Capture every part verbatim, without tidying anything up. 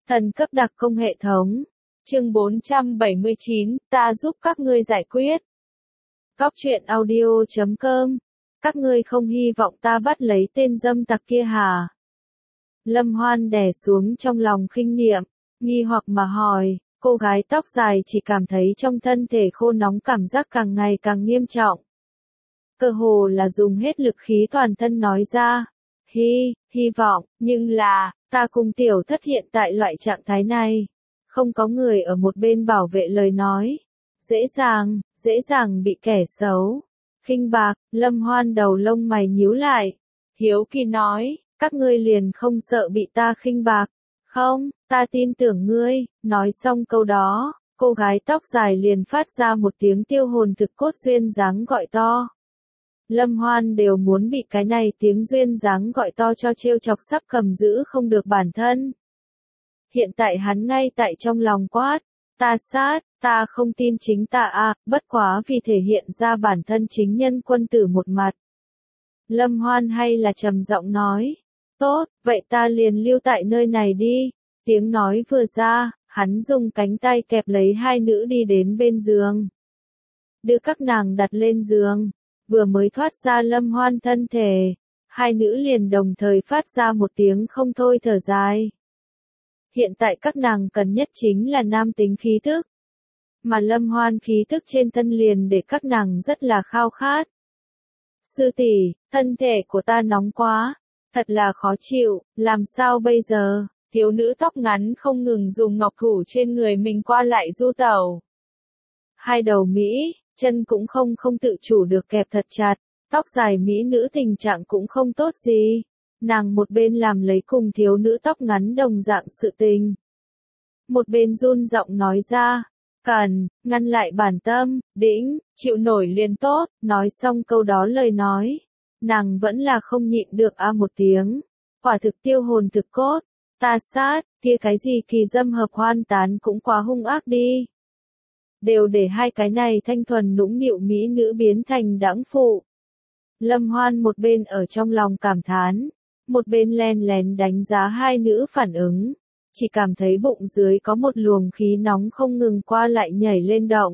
Thần cấp đặc công hệ thống. Chương bốn trăm bảy mươi chín, ta giúp các ngươi giải quyết. Góc truyện audio chấm com. Các ngươi không hy vọng ta bắt lấy tên dâm tặc kia hả? Lâm Hoan đè xuống trong lòng khinh niệm, nghi hoặc mà hỏi, cô gái tóc dài chỉ cảm thấy trong thân thể khô nóng cảm giác càng ngày càng nghiêm trọng. Cơ hồ là dùng hết lực khí toàn thân nói ra, hy, hy vọng, nhưng là, ta cùng tiểu thất hiện tại loại trạng thái này. Không có người ở một bên bảo vệ lời nói. Dễ dàng, dễ dàng bị kẻ xấu. Khinh bạc, Lâm Hoan đầu lông mày nhíu lại. Hiếu kỳ nói, các ngươi liền không sợ bị ta khinh bạc. Không, ta tin tưởng ngươi. Nói xong câu đó, cô gái tóc dài liền phát ra một tiếng tiêu hồn thực cốt duyên dáng gọi to. Lâm Hoan đều muốn bị cái này tiếng duyên dáng gọi to cho trêu chọc sắp cầm giữ không được bản thân. Hiện tại hắn ngay tại trong lòng quát, ta sát, ta không tin chính ta à, bất quá vì thể hiện ra bản thân chính nhân quân tử một mặt. Lâm Hoan hay là trầm giọng nói, tốt, vậy ta liền lưu tại nơi này đi. Tiếng nói vừa ra, hắn dùng cánh tay kẹp lấy hai nữ đi đến bên giường. Đưa các nàng đặt lên giường, vừa mới thoát ra Lâm Hoan thân thể, hai nữ liền đồng thời phát ra một tiếng không thôi thở dài. Hiện tại các nàng cần nhất chính là nam tính khí thức. Mà Lâm Hoan khí thức trên thân liền để các nàng rất là khao khát. Sư tỷ, thân thể của ta nóng quá, thật là khó chịu, làm sao bây giờ? Thiếu nữ tóc ngắn không ngừng dùng ngọc thủ trên người mình qua lại du tẩu. Hai đầu Mỹ, chân cũng không không tự chủ được kẹp thật chặt, tóc dài Mỹ nữ tình trạng cũng không tốt gì. Nàng một bên làm lấy cùng thiếu nữ tóc ngắn đồng dạng sự tình. Một bên run giọng nói ra, cần, ngăn lại bản tâm, đĩnh, chịu nổi liền tốt, nói xong câu đó lời nói. Nàng vẫn là không nhịn được a một tiếng, quả thực tiêu hồn thực cốt, ta sát, kia cái gì kỳ dâm hợp hoan tán cũng quá hung ác đi. Đều để hai cái này thanh thuần nũng nịu mỹ nữ biến thành đãng phụ. Lâm Hoan một bên ở trong lòng cảm thán, một bên len lén đánh giá hai nữ phản ứng, chỉ cảm thấy bụng dưới có một luồng khí nóng không ngừng qua lại nhảy lên động.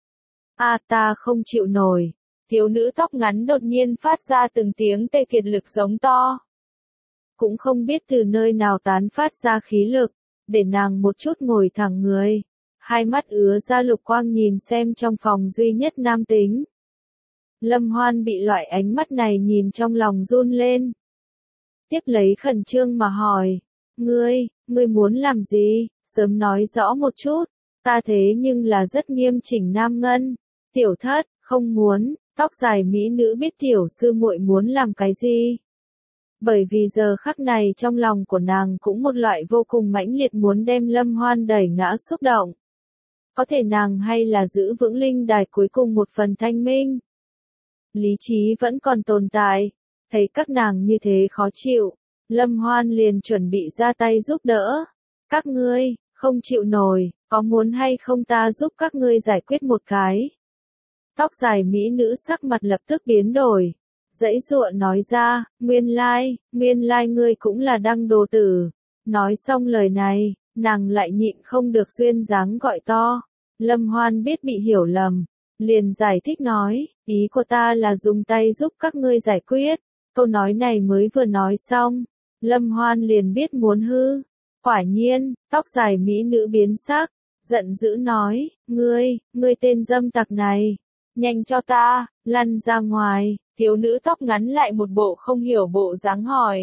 A à, ta không chịu nổi, thiếu nữ tóc ngắn đột nhiên phát ra từng tiếng tê kiệt lực giống to. Cũng không biết từ nơi nào tán phát ra khí lực, để nàng một chút ngồi thẳng người, hai mắt ứa ra lục quang nhìn xem trong phòng duy nhất nam tính. Lâm Hoan bị loại ánh mắt này nhìn trong lòng run lên. Tiếp lấy khẩn trương mà hỏi, ngươi, ngươi muốn làm gì, sớm nói rõ một chút, ta thế nhưng là rất nghiêm chỉnh nam ngân, tiểu thất, không muốn, tóc dài mỹ nữ biết tiểu sư muội muốn làm cái gì. Bởi vì giờ khắc này trong lòng của nàng cũng một loại vô cùng mãnh liệt muốn đem Lâm Hoan đẩy ngã xúc động. Có thể nàng hay là giữ vững linh đài cuối cùng một phần thanh minh. Lý trí vẫn còn tồn tại. Thấy các nàng như thế khó chịu, Lâm Hoan liền chuẩn bị ra tay giúp đỡ. Các ngươi, không chịu nổi, có muốn hay không ta giúp các ngươi giải quyết một cái? Tóc dài mỹ nữ sắc mặt lập tức biến đổi. Dãy dụa nói ra, nguyên lai, nguyên lai ngươi cũng là đăng đồ tử. Nói xong lời này, nàng lại nhịn không được duyên dáng gọi to. Lâm Hoan biết bị hiểu lầm, liền giải thích nói, ý của ta là dùng tay giúp các ngươi giải quyết. Câu nói này mới vừa nói xong, Lâm Hoan liền biết muốn hư. Quả nhiên, tóc dài mỹ nữ biến sắc, giận dữ nói, ngươi, ngươi tên dâm tặc này, nhanh cho ta, lăn ra ngoài. Thiếu nữ tóc ngắn lại một bộ không hiểu bộ dáng hỏi.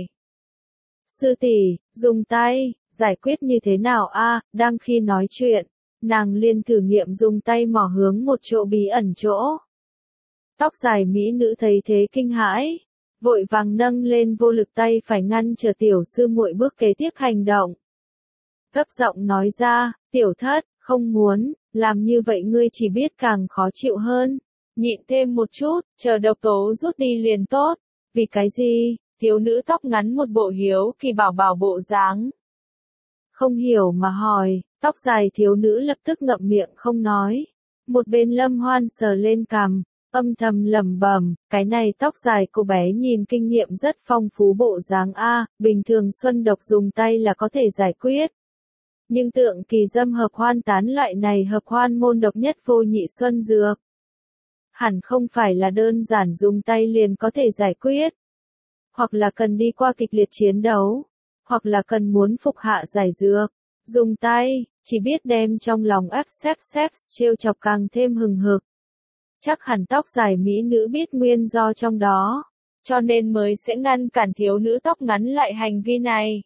Sư tỷ, dùng tay, giải quyết như thế nào a? Đang khi nói chuyện, nàng liền thử nghiệm dùng tay mò hướng một chỗ bí ẩn chỗ. Tóc dài mỹ nữ thấy thế kinh hãi, vội vàng nâng lên vô lực tay phải ngăn trở tiểu sư muội bước kế tiếp hành động. Gấp giọng nói ra, tiểu thất, không muốn, làm như vậy ngươi chỉ biết càng khó chịu hơn. Nhịn thêm một chút, chờ độc tố rút đi liền tốt. Vì cái gì? Thiếu nữ tóc ngắn một bộ hiếu kỳ bảo bảo bộ dáng. Không hiểu mà hỏi, tóc dài thiếu nữ lập tức ngậm miệng không nói. Một bên Lâm Hoan sờ lên cằm, âm thầm lẩm bẩm, cái này tóc dài cô bé nhìn kinh nghiệm rất phong phú bộ dáng a, bình thường xuân độc dùng tay là có thể giải quyết. Nhưng tượng kỳ dâm hợp hoan tán loại này hợp hoan môn độc nhất vô nhị xuân dược. Hẳn không phải là đơn giản dùng tay liền có thể giải quyết. Hoặc là cần đi qua kịch liệt chiến đấu. Hoặc là cần muốn phục hạ giải dược. Dùng tay, chỉ biết đem trong lòng ép xếp xếp trêu chọc càng thêm hừng hực. Chắc hẳn tóc dài mỹ nữ biết nguyên do trong đó. Cho nên mới sẽ ngăn cản thiếu nữ tóc ngắn lại hành vi này.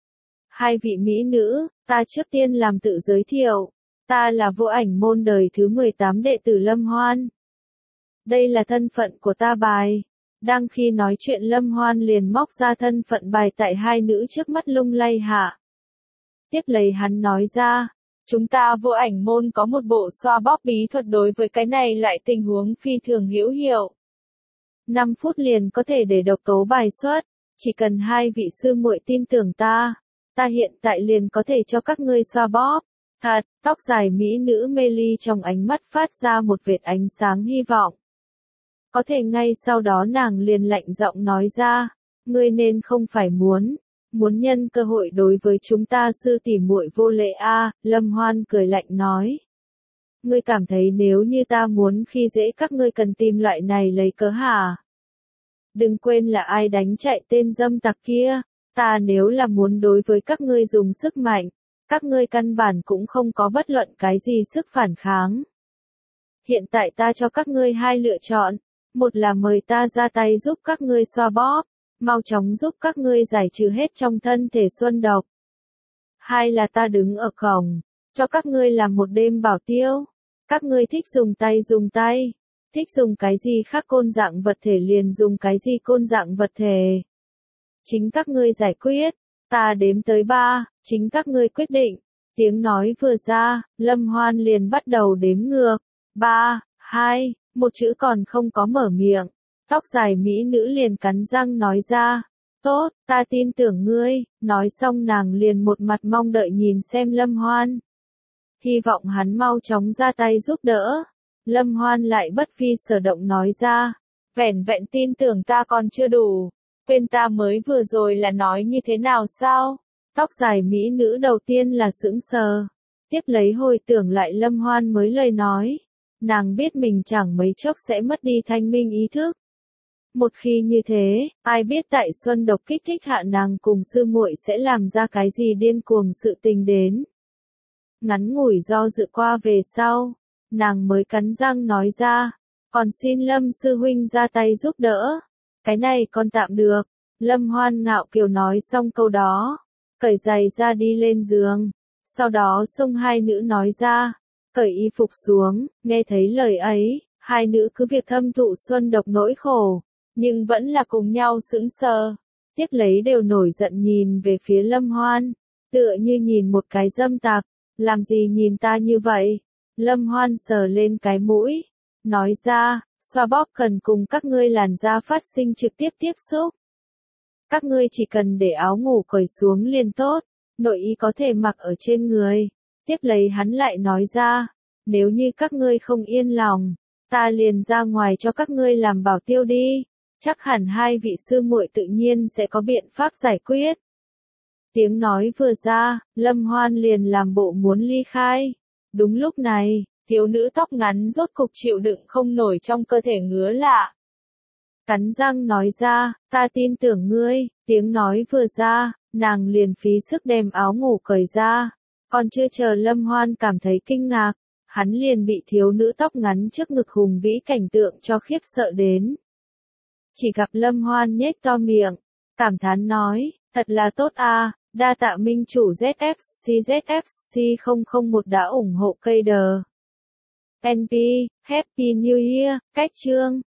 Hai vị mỹ nữ, ta trước tiên làm tự giới thiệu. Ta là vô ảnh môn đời thứ mười tám đệ tử Lâm Hoan. Đây là thân phận của ta bài. Đang khi nói chuyện Lâm Hoan liền móc ra thân phận bài tại hai nữ trước mắt lung lay hạ. Tiếp lấy hắn nói ra, chúng ta vô ảnh môn có một bộ xoa bóp bí thuật đối với cái này lại tình huống phi thường hữu hiệu. năm phút liền có thể để độc tố bài xuất, chỉ cần hai vị sư muội tin tưởng ta, ta hiện tại liền có thể cho các ngươi xoa bóp. Thật, tóc dài mỹ nữ mê ly trong ánh mắt phát ra một vệt ánh sáng hy vọng. Có thể ngay sau đó nàng liền lạnh giọng nói ra, ngươi nên không phải muốn, muốn nhân cơ hội đối với chúng ta sư tỷ muội vô lễ a. Lâm Hoan cười lạnh nói. Ngươi cảm thấy nếu như ta muốn khi dễ các ngươi cần tìm loại này lấy cớ hả? Đừng quên là ai đánh chạy tên dâm tặc kia, ta nếu là muốn đối với các ngươi dùng sức mạnh, các ngươi căn bản cũng không có bất luận cái gì sức phản kháng. Hiện tại ta cho các ngươi hai lựa chọn, một là mời ta ra tay giúp các ngươi xoa bóp, mau chóng giúp các ngươi giải trừ hết trong thân thể xuân độc. Hai là ta đứng ở cổng, cho các ngươi làm một đêm bảo tiêu. Các ngươi thích dùng tay dùng tay, thích dùng cái gì khác côn dạng vật thể liền dùng cái gì côn dạng vật thể. Chính các ngươi giải quyết, ta đếm tới ba, chính các ngươi quyết định. Tiếng nói vừa ra, Lâm Hoan liền bắt đầu đếm ngược. Ba, hai, một chữ còn không có mở miệng. Tóc dài mỹ nữ liền cắn răng nói ra. Tốt, ta tin tưởng ngươi. Nói xong nàng liền một mặt mong đợi nhìn xem Lâm Hoan. Hy vọng hắn mau chóng ra tay giúp đỡ. Lâm Hoan lại bất phi sở động nói ra. Vẻn vẹn tin tưởng ta còn chưa đủ. Quên ta mới vừa rồi là nói như thế nào sao? Tóc dài mỹ nữ đầu tiên là sững sờ. Tiếp lấy hồi tưởng lại Lâm Hoan mới lời nói. Nàng biết mình chẳng mấy chốc sẽ mất đi thanh minh ý thức. Một khi như thế, ai biết tại xuân độc kích thích hạ nàng cùng sư muội sẽ làm ra cái gì điên cuồng sự tình đến. Ngắn ngủi do dự qua về sau, nàng mới cắn răng nói ra, còn xin Lâm sư huynh ra tay giúp đỡ. Cái này còn tạm được. Lâm Hoan ngạo kiều nói xong câu đó, cởi giày ra đi lên giường, sau đó xông hai nữ nói ra, cởi y phục xuống. Nghe thấy lời ấy, hai nữ cứ việc thâm thụ xuân độc nỗi khổ, nhưng vẫn là cùng nhau sững sờ, tiếp lấy đều nổi giận nhìn về phía Lâm Hoan, tựa như nhìn một cái dâm tặc. Làm gì nhìn ta như vậy? Lâm Hoan sờ lên cái mũi, nói ra, xoa bóp cần cùng các ngươi làn da phát sinh trực tiếp tiếp xúc. Các ngươi chỉ cần để áo ngủ cởi xuống liền tốt, nội y có thể mặc ở trên người. Tiếp lấy hắn lại nói ra, nếu như các ngươi không yên lòng, ta liền ra ngoài cho các ngươi làm bảo tiêu đi. Chắc hẳn hai vị sư muội tự nhiên sẽ có biện pháp giải quyết. Tiếng nói vừa ra, Lâm Hoan liền làm bộ muốn ly khai. Đúng lúc này, thiếu nữ tóc ngắn rốt cục chịu đựng không nổi trong cơ thể ngứa lạ. Cắn răng nói ra, ta tin tưởng ngươi. Tiếng nói vừa ra, nàng liền phí sức đem áo ngủ cởi ra. Còn chưa chờ Lâm Hoan cảm thấy kinh ngạc, hắn liền bị thiếu nữ tóc ngắn trước ngực hùng vĩ cảnh tượng cho khiếp sợ đến. Chỉ gặp Lâm Hoan nhếch to miệng, cảm thán nói, thật là tốt a. Đa tạ minh chủ Z F C Z F C không không một đã ủng hộ cây đờ. en pê, Happy New Year, cách chương.